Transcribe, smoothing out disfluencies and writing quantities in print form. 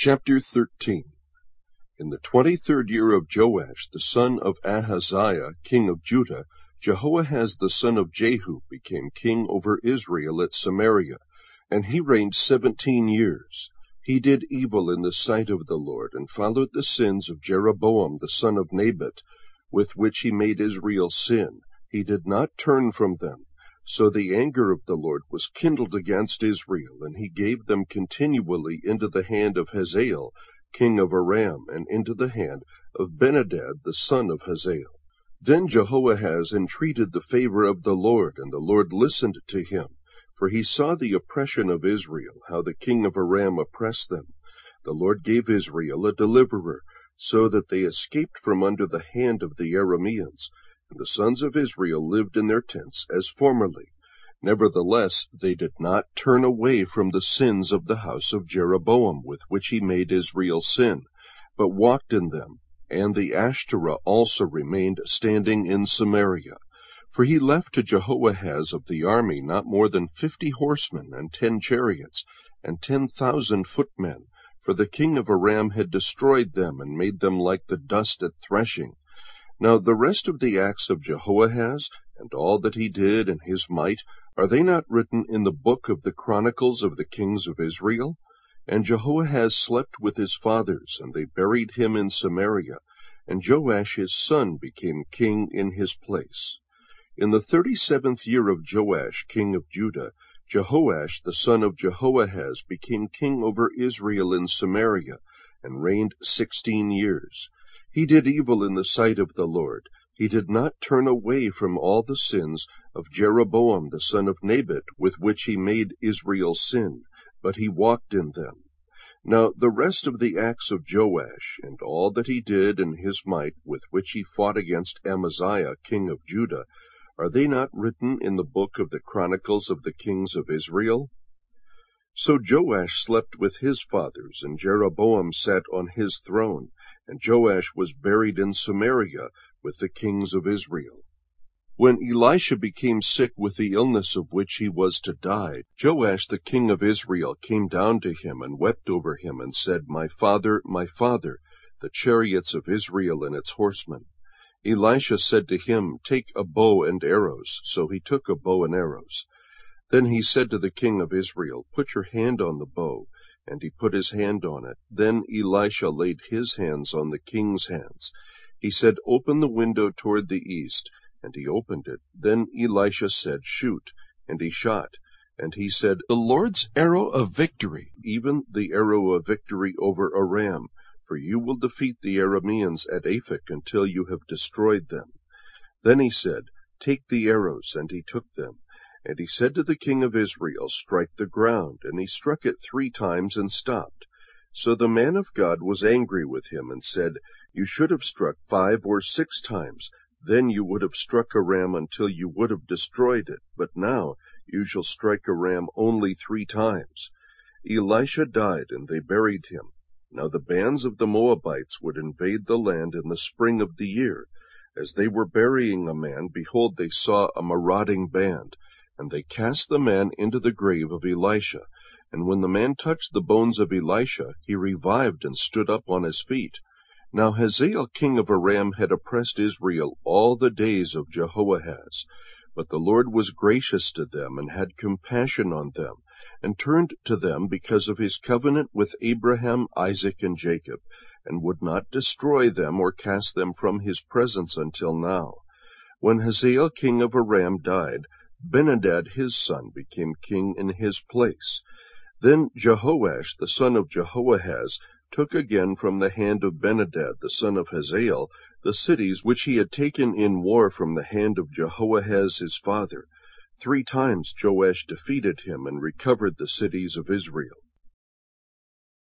Chapter 13. In the 23rd year of Joash, the son of Ahaziah, king of Judah, Jehoahaz the son of Jehu became king over Israel at Samaria, and he reigned 17 years. He did evil in the sight of the Lord, and followed the sins of Jeroboam the son of Nebat, with which he made Israel sin. He did not turn from them. So the anger of the Lord was kindled against Israel, and he gave them continually into the hand of Hazael, king of Aram, and into the hand of Benadad the son of Hazael. Then Jehoahaz entreated the favor of the Lord, and the Lord listened to him. For he saw the oppression of Israel, how the king of Aram oppressed them. The Lord gave Israel a deliverer, so that they escaped from under the hand of the Arameans. And the sons of Israel lived in their tents as formerly. Nevertheless, they did not turn away from the sins of the house of Jeroboam, with which he made Israel sin, but walked in them. And the Ashtoreth also remained standing in Samaria. For he left to Jehoahaz of the army not more than 50 horsemen, and 10 chariots, and 10,000 footmen. For the king of Aram had destroyed them, and made them like the dust at threshing. Now the rest of the acts of Jehoahaz, and all that he did, and his might, are they not written in the book of the Chronicles of the kings of Israel? And Jehoahaz slept with his fathers, and they buried him in Samaria, and Joash his son became king in his place. In the 37th year of Joash king of Judah, Jehoash the son of Jehoahaz became king over Israel in Samaria, and reigned 16 years. He did evil in the sight of the Lord. He did not turn away from all the sins of Jeroboam the son of Nebat, with which he made Israel sin, but he walked in them. Now the rest of the acts of Joash, and all that he did, and his might, with which he fought against Amaziah king of Judah, are they not written in the book of the Chronicles of the kings of Israel? So Joash slept with his fathers, and Jeroboam sat on his throne, and Joash was buried in Samaria with the kings of Israel. When Elisha became sick with the illness of which he was to die, Joash the king of Israel came down to him, and wept over him, and said, my father, the chariots of Israel and its horsemen. Elisha said to him, take a bow and arrows. So he took a bow and arrows. Then he said to the king of Israel, put your hand on the bow. And he put his hand on it. Then Elisha laid his hands on the king's hands. He said, open the window toward the east. And he opened it. Then Elisha said, shoot. And he shot. And he said, the Lord's arrow of victory, even the arrow of victory over Aram. For you will defeat the Arameans at Aphek until you have destroyed them. Then he said, take the arrows. And he took them. And he said to the king of Israel, strike the ground. And he struck it 3 times and stopped. So the man of God was angry with him, and said, you should have struck 5 or 6 times. Then you would have struck Aram until you would have destroyed it. But now you shall strike Aram only 3 times. Elisha died, and they buried him. Now the bands of the Moabites would invade the land in the spring of the year. As they were burying a man, behold, they saw a marauding band. And they cast the man into the grave of Elisha. And when the man touched the bones of Elisha, he revived and stood up on his feet. Now Hazael king of Aram had oppressed Israel all the days of Jehoahaz. But the Lord was gracious to them, and had compassion on them, and turned to them because of his covenant with Abraham, Isaac, and Jacob, and would not destroy them or cast them from his presence until now. When Hazael king of Aram died, Benadad his son became king in his place. Then Jehoash the son of Jehoahaz took again from the hand of Benadad the son of Hazael the cities which he had taken in war from the hand of Jehoahaz his father. 3 times Joash defeated him, and recovered the cities of Israel.